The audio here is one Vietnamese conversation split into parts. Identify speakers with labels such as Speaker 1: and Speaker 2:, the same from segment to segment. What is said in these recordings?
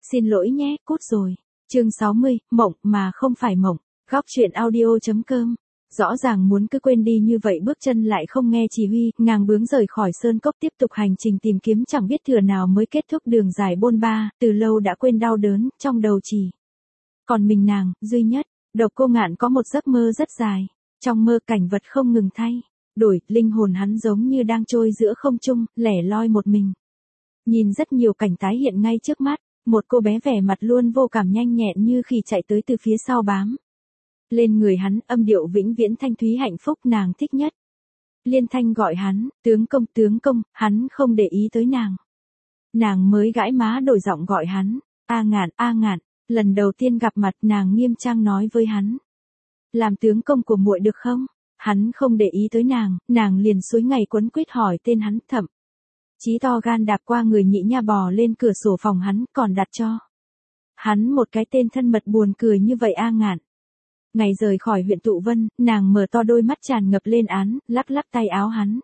Speaker 1: Xin lỗi nhé, cút rồi. Chương 60, mộng mà không phải mộng. Góc truyện audio.com. Rõ ràng muốn cứ quên đi như vậy, bước chân lại không nghe chỉ huy, ngang bướng rời khỏi sơn cốc tiếp tục hành trình tìm kiếm, chẳng biết thừa nào mới kết thúc đường dài bôn ba, từ lâu đã quên đau đớn, trong đầu chỉ còn mình nàng, duy nhất. Độc Cô Ngạn có một giấc mơ rất dài. Trong mơ cảnh vật không ngừng thay đổi, linh hồn hắn giống như đang trôi giữa không trung, lẻ loi một mình. Nhìn rất nhiều cảnh tái hiện ngay trước mắt, một cô bé vẻ mặt luôn vô cảm nhanh nhẹn như khi chạy tới từ phía sau bám lên người hắn, âm điệu vĩnh viễn thanh thúy hạnh phúc nàng thích nhất. Liên thanh gọi hắn, tướng công, hắn không để ý tới nàng. Nàng mới gãi má đổi giọng gọi hắn, A Ngạn. Lần đầu tiên gặp mặt nàng nghiêm trang nói với hắn, làm tướng công của muội được không? Hắn không để ý tới nàng liền suối ngày quấn quýt hỏi tên hắn, thậm chí to gan đạp qua người Nhị Nha bò lên cửa sổ phòng hắn, còn đặt cho hắn một cái tên thân mật buồn cười như vậy. A Ngạn. Ngày rời khỏi huyện Tụ Vân, nàng mở to đôi mắt tràn ngập lên án, lắc tay áo hắn.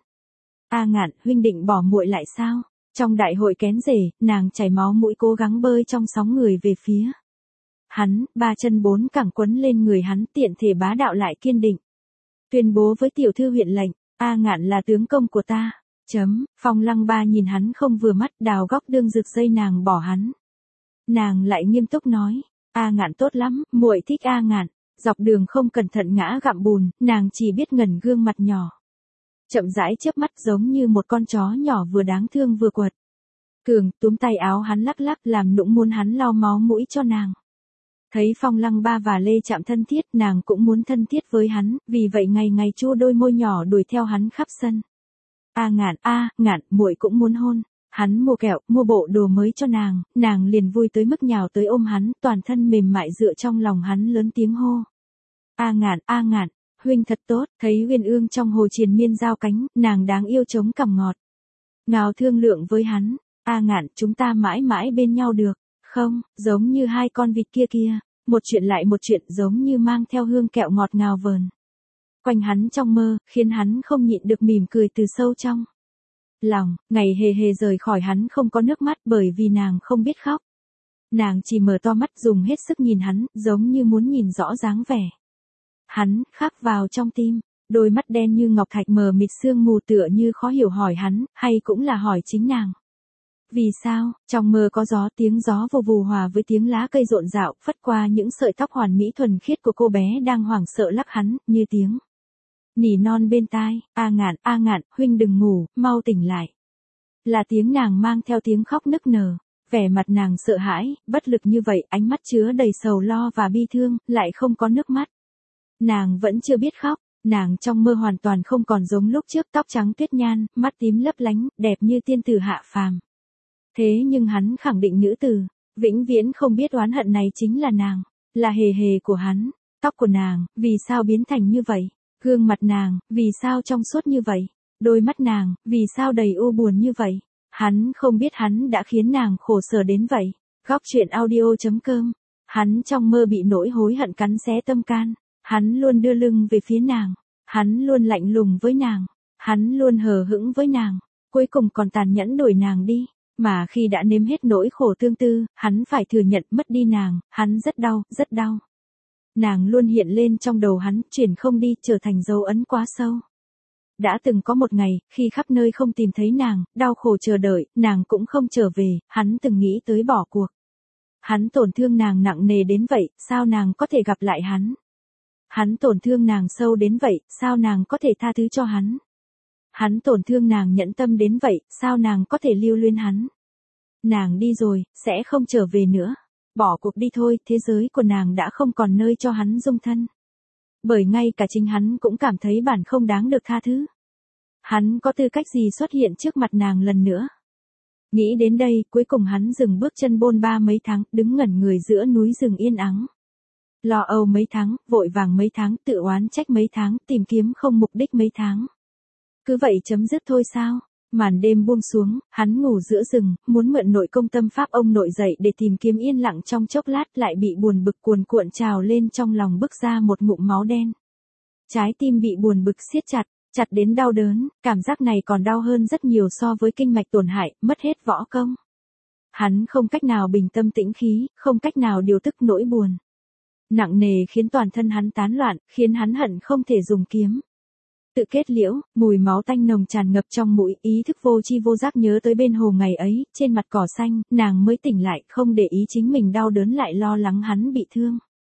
Speaker 1: A Ngạn, huynh định bỏ muội lại sao? Trong đại hội kén rể, nàng chảy máu mũi cố gắng bơi trong sóng người về phía hắn, ba chân bốn cẳng quấn lên người hắn, tiện thể bá đạo lại kiên định. Tuyên bố với tiểu thư huyện lệnh, A Ngạn là tướng công của ta. Phong Lăng Ba nhìn hắn không vừa mắt, đào góc đương rực dây nàng bỏ hắn. Nàng lại nghiêm túc nói, A Ngạn tốt lắm, muội thích A Ngạn. Dọc đường không cẩn thận ngã gặm bùn, nàng chỉ biết ngẩn gương mặt nhỏ. Chậm rãi chớp mắt giống như một con chó nhỏ vừa đáng thương vừa quật cường, túm tay áo hắn lắc làm nũng muốn hắn lau máu mũi cho nàng. Thấy Phong Lăng Ba và Lê Chạm thân thiết, nàng cũng muốn thân thiết với hắn, vì vậy ngày ngày chua đôi môi nhỏ đuổi theo hắn khắp sân. A Ngạn, muội cũng muốn hôn. Hắn mua kẹo, mua bộ đồ mới cho nàng liền vui tới mức nhào tới ôm hắn, toàn thân mềm mại dựa trong lòng hắn lớn tiếng hô. A Ngạn, huynh thật tốt. Thấy Uyên Ương trong hồ triền miên giao cánh, nàng đáng yêu chống cằm ngọt ngào thương lượng với hắn, A Ngạn, chúng ta mãi mãi bên nhau được không? Giống như hai con vịt kia, một chuyện lại một chuyện, giống như mang theo hương kẹo ngọt ngào vờn quanh hắn trong mơ, khiến hắn không nhịn được mỉm cười từ sâu trong lòng. Ngày hề rời khỏi hắn không có nước mắt, bởi vì nàng không biết khóc. Nàng chỉ mở to mắt dùng hết sức nhìn hắn, giống như muốn nhìn rõ dáng vẻ hắn khắc vào trong tim. Đôi mắt đen như ngọc thạch mờ mịt sương mù, tựa như khó hiểu hỏi hắn, hay cũng là hỏi chính nàng. Vì sao? Trong mơ có gió, tiếng gió vù vù hòa với tiếng lá cây rộn rạo, phất qua những sợi tóc hoàn mỹ thuần khiết của cô bé đang hoảng sợ lắc hắn, như tiếng nỉ non bên tai. A Ngạn, huynh đừng ngủ, mau tỉnh lại. Là tiếng nàng mang theo tiếng khóc nức nở. Vẻ mặt nàng sợ hãi, bất lực như vậy, ánh mắt chứa đầy sầu lo và bi thương, lại không có nước mắt. Nàng vẫn chưa biết khóc, nàng trong mơ hoàn toàn không còn giống lúc trước, tóc trắng tuyết nhan, mắt tím lấp lánh, đẹp như tiên tử hạ phàm. Thế nhưng hắn khẳng định nữ tử, vĩnh viễn không biết oán hận này chính là nàng, là hề của hắn. Tóc của nàng, vì sao biến thành như vậy? Gương mặt nàng, vì sao trong suốt như vậy? Đôi mắt nàng, vì sao đầy u buồn như vậy? Hắn không biết hắn đã khiến nàng khổ sở đến vậy. Góc truyện audio.com. Hắn trong mơ bị nỗi hối hận cắn xé tâm can. Hắn luôn đưa lưng về phía nàng. Hắn luôn lạnh lùng với nàng. Hắn luôn hờ hững với nàng. Cuối cùng còn tàn nhẫn đuổi nàng đi. Mà khi đã nếm hết nỗi khổ tương tư, hắn phải thừa nhận mất đi nàng, hắn rất đau. Nàng luôn hiện lên trong đầu hắn, chuyển không đi, trở thành dấu ấn quá sâu. Đã từng có một ngày, khi khắp nơi không tìm thấy nàng, đau khổ chờ đợi, nàng cũng không trở về, hắn từng nghĩ tới bỏ cuộc. Hắn tổn thương nàng nặng nề đến vậy, sao nàng có thể gặp lại hắn? Hắn tổn thương nàng sâu đến vậy, sao nàng có thể tha thứ cho hắn? Hắn tổn thương nàng nhẫn tâm đến vậy, sao nàng có thể lưu luyến hắn? Nàng đi rồi, sẽ không trở về nữa. Bỏ cuộc đi thôi, thế giới của nàng đã không còn nơi cho hắn dung thân. Bởi ngay cả chính hắn cũng cảm thấy bản không đáng được tha thứ. Hắn có tư cách gì xuất hiện trước mặt nàng lần nữa? Nghĩ đến đây, cuối cùng hắn dừng bước chân bôn ba mấy tháng, đứng ngẩn người giữa núi rừng yên ắng. Lo âu mấy tháng, vội vàng mấy tháng, tự oán trách mấy tháng, tìm kiếm không mục đích mấy tháng. Cứ vậy chấm dứt thôi sao? Màn đêm buông xuống, hắn ngủ giữa rừng, muốn mượn nội công tâm pháp ông nội dậy để tìm kiếm yên lặng trong chốc lát, lại bị buồn bực cuồn cuộn trào lên trong lòng, bức ra một ngụm máu đen. Trái tim bị buồn bực siết chặt đến đau đớn, cảm giác này còn đau hơn rất nhiều so với kinh mạch tổn hại, mất hết võ công. Hắn không cách nào bình tâm tĩnh khí, không cách nào điều tức nỗi buồn. Nặng nề khiến toàn thân hắn tán loạn, khiến hắn hận không thể dùng kiếm. Tự kết liễu, mùi máu tanh nồng tràn ngập trong mũi, ý thức vô tri vô giác nhớ tới bên hồ ngày ấy, trên mặt cỏ xanh, nàng mới tỉnh lại, không để ý chính mình đau đớn lại lo lắng hắn bị thương.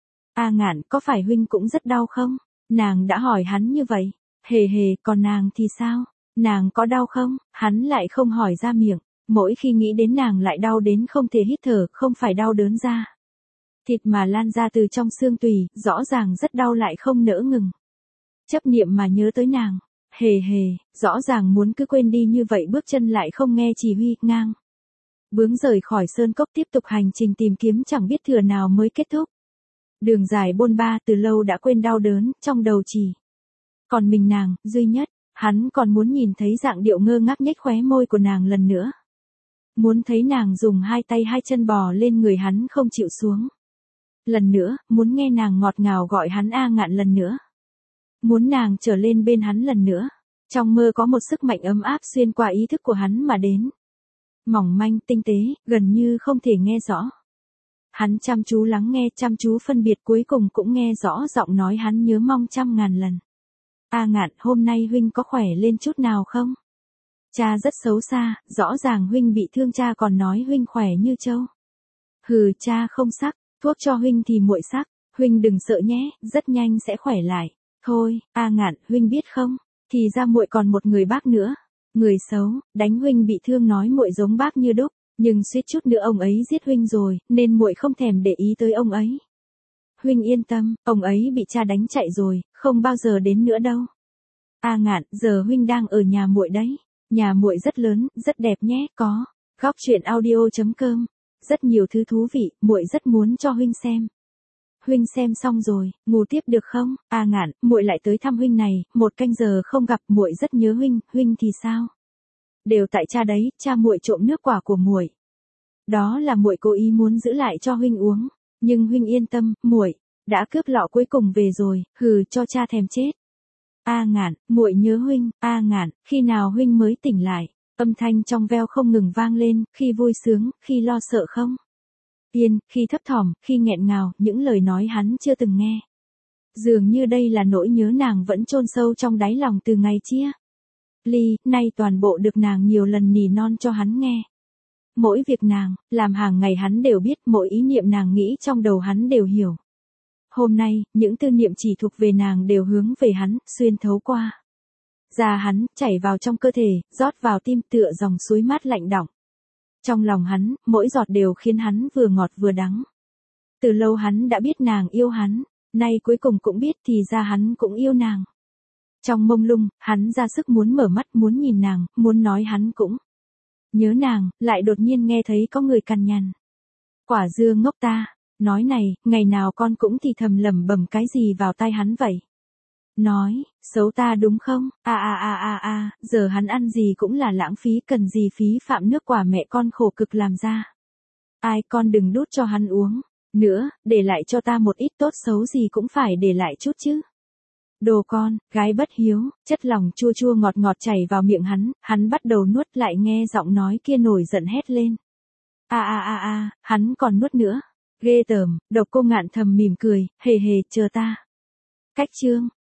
Speaker 1: A Ngạn, có phải huynh cũng rất đau không? Nàng đã hỏi hắn như vậy. Hề hề, còn nàng thì sao? Nàng có đau không? Hắn lại không hỏi ra miệng. Mỗi khi nghĩ đến nàng lại đau đến không thể hít thở, không phải đau đớn ra. Thịt mà lan ra từ trong xương tùy, rõ ràng rất đau lại không nỡ ngừng. Chấp niệm mà nhớ tới nàng. Hề hề, rõ ràng muốn cứ quên đi như vậy bước chân lại không nghe chỉ huy, ngang. Bướng rời khỏi sơn cốc tiếp tục hành trình tìm kiếm chẳng biết thừa nào mới kết thúc. Đường dài bôn ba từ lâu đã quên đau đớn, trong đầu chỉ. Còn mình nàng, duy nhất, hắn còn muốn nhìn thấy dạng điệu ngơ ngác nhếch khóe môi của nàng lần nữa. Muốn thấy nàng dùng hai tay hai chân bò lên người hắn không chịu xuống. Lần nữa, muốn nghe nàng ngọt ngào gọi hắn A Ngạn lần nữa. Muốn nàng trở lên bên hắn lần nữa. Trong mơ có một sức mạnh ấm áp xuyên qua ý thức của hắn mà đến. Mỏng manh, tinh tế, gần như không thể nghe rõ. Hắn chăm chú lắng nghe, chăm chú phân biệt, cuối cùng cũng nghe rõ giọng nói hắn nhớ mong trăm ngàn lần. A Ngạn, hôm nay huynh có khỏe lên chút nào không? Cha rất xấu xa, rõ ràng huynh bị thương cha còn nói huynh khỏe như trâu. Hừ, cha không sắc, thuốc cho huynh thì muội sắc, huynh đừng sợ nhé, rất nhanh sẽ khỏe lại. Thôi, A Ngạn, huynh biết không, thì ra muội còn một người bác nữa. Người xấu, đánh huynh bị thương nói muội giống bác như đúc, nhưng suýt chút nữa ông ấy giết huynh rồi, nên muội không thèm để ý tới ông ấy. Huynh yên tâm, ông ấy bị cha đánh chạy rồi, không bao giờ đến nữa đâu. A Ngạn, giờ huynh đang ở nhà muội đấy. Nhà muội rất lớn, rất đẹp nhé, có. Góc truyện audio.com. Rất nhiều thứ thú vị, muội rất muốn cho huynh xem. Huynh xem xong rồi, ngủ tiếp được không? A Ngạn, muội lại tới thăm huynh này, 1 canh giờ không gặp, muội rất nhớ huynh, huynh thì sao? Đều tại cha đấy, cha muội trộm nước quả của muội. Đó là muội cố ý muốn giữ lại cho huynh uống, nhưng huynh yên tâm, muội đã cướp lọ cuối cùng về rồi, hừ, cho cha thèm chết. A Ngạn, muội nhớ huynh, A Ngạn, khi nào huynh mới tỉnh lại? Âm thanh trong veo không ngừng vang lên, khi vui sướng, khi lo sợ không? Yên, khi thấp thỏm, khi nghẹn ngào, những lời nói hắn chưa từng nghe. Dường như đây là nỗi nhớ nàng vẫn chôn sâu trong đáy lòng từ ngày chia ly, nay toàn bộ được nàng nhiều lần nỉ non cho hắn nghe. Mỗi việc nàng làm hàng ngày hắn đều biết, mỗi ý niệm nàng nghĩ trong đầu hắn đều hiểu. Hôm nay, những tư niệm chỉ thuộc về nàng đều hướng về hắn, xuyên thấu qua da hắn, chảy vào trong cơ thể, rót vào tim tựa dòng suối mát lạnh đọng. Trong lòng hắn, mỗi giọt đều khiến hắn vừa ngọt vừa đắng. Từ lâu hắn đã biết nàng yêu hắn, nay cuối cùng cũng biết thì ra hắn cũng yêu nàng. Trong mông lung, hắn ra sức muốn mở mắt, muốn nhìn nàng, muốn nói hắn cũng nhớ nàng, lại đột nhiên nghe thấy có người cằn nhằn. Quả dưa ngốc ta, nói này, ngày nào con cũng thì thầm lẩm bẩm cái gì vào tai hắn vậy? Nói, xấu ta đúng không? Giờ hắn ăn gì cũng là lãng phí, cần gì phí phạm nước quả mẹ con khổ cực làm ra. Ai, con đừng đút cho hắn uống nữa, để lại cho ta một ít, tốt xấu gì cũng phải để lại chút chứ. Đồ con, gái bất hiếu, chất lòng chua chua ngọt ngọt chảy vào miệng hắn bắt đầu nuốt, lại nghe giọng nói kia nổi giận hét lên. Hắn còn nuốt nữa. Ghê tởm, Độc Cô Ngạn thầm mỉm cười, hề hề, chờ ta. Cách chương